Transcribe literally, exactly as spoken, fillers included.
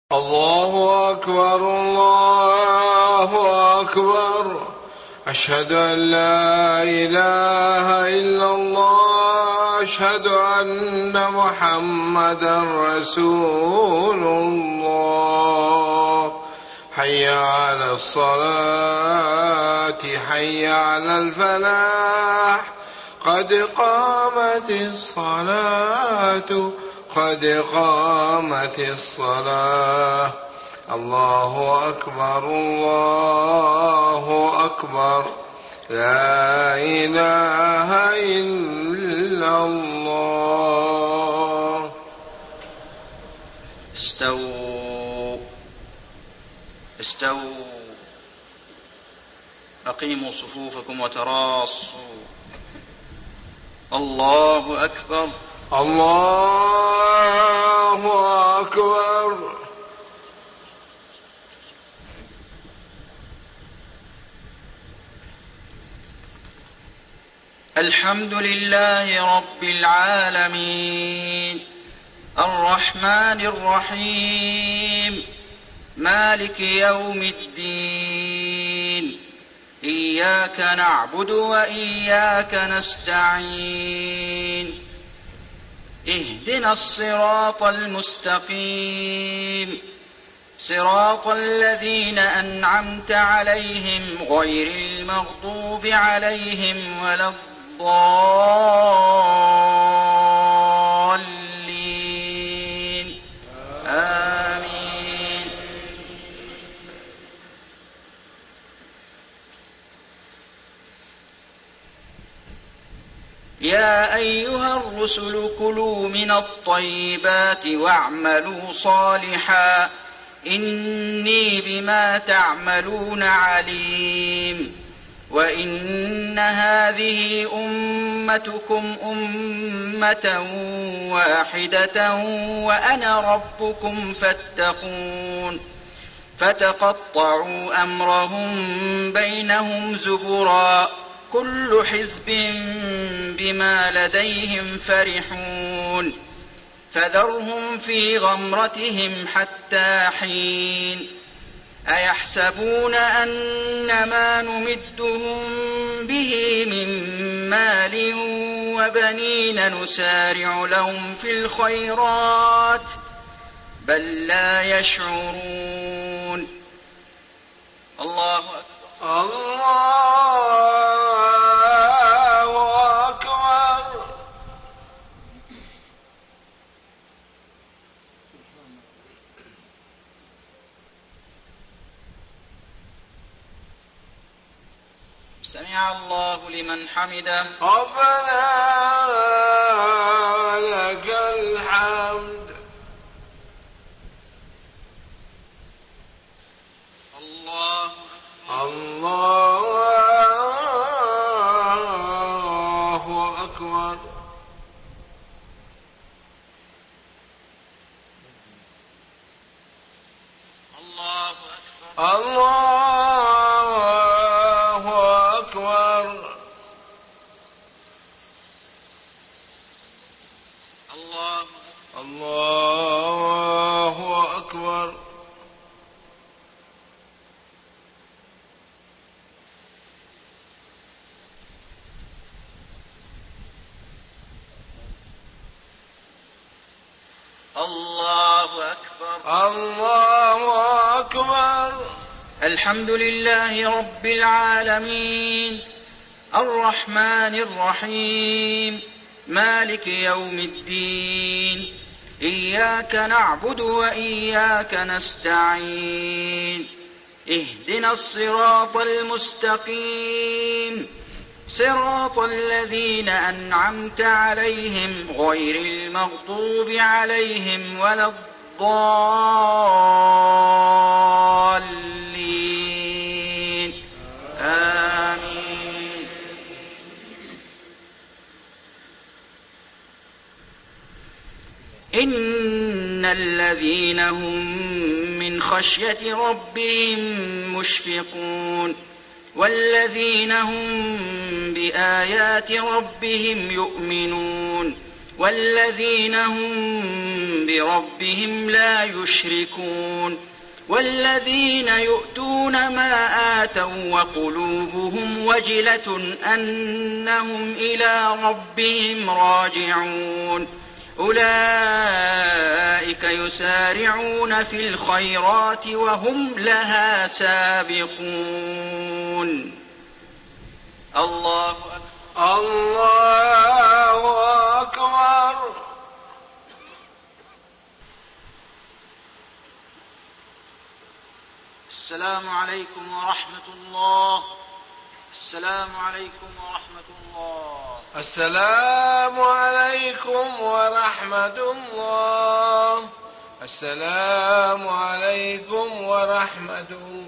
الله أكبر الله أكبر أشهد أن لا إله إلا الله أشهد أن محمدا رسول الله حي على الصلاة حي على الفلاح قد قامت الصلاة قد قامت الصلاة الله أكبر الله أكبر لا إله إلا الله. استووا استووا أقيموا صفوفكم وتراصوا. الله أكبر الله أكبر. الحمد لله رب العالمين الرحمن الرحيم مالك يوم الدين إياك نعبد وإياك نستعين اهدنا الصراط المستقيم صراط الذين أنعمت عليهم غير المغضوب عليهم ولا الضالين آمين. يا أيها الرسل كلوا من الطيبات واعملوا صالحا إني بما تعملون عليم. وإن هذه أمتكم أمة واحدة وأنا ربكم فاتقون. فتقطعوا أمرهم بينهم زبرا كل حزب بما لديهم فرحون. فذرهم في غمرتهم حتى حين. أيحسبون أن ما نمدهم به من مال وبنين نسارع لهم في الخيرات بل لا يشعرون. الله أكبر الله أكبر. سمع الله لمن حمده ربنا لك الحمد. الله الله أكبر. الله أكبر الله أكبر. الله الله أكبر. الله أكبر الله أكبر. الحمد لله رب العالمين الرحمن الرحيم مالك يوم الدين إياك نعبد وإياك نستعين اهدنا الصراط المستقيم صراط الذين أنعمت عليهم غير المغضوب عليهم ولا الضالين آمين. إن الذين هم من خشية ربهم مشفقون والذين هم بآيات ربهم يؤمنون والذين هم بربهم لا يشركون والذين يؤتون ما آتوا وقلوبهم وجلة أنهم إلى ربهم راجعون أولئك يسارعون في الخيرات وهم لها سابقون. الله أكبر. الله أكبر. السلام عليكم ورحمة الله. السلام عليكم ورحمة الله. السلام عليكم ورحمة الله. السلام عليكم ورحمة الله.